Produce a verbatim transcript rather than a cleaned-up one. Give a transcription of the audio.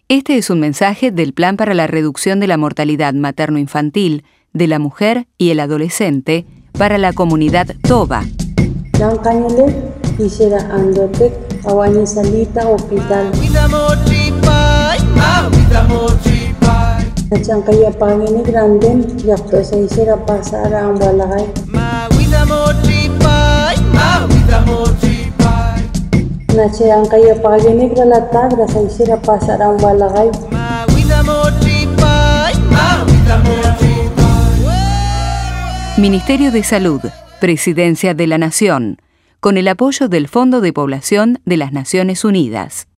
Este es un mensaje del Plan para la Reducción de la Mortalidad Materno-Infantil de la Mujer y el Adolescente para la comunidad Toba. Ministerio de Salud, Presidencia de la Nación, con el apoyo del Fondo de Población de las Naciones Unidas.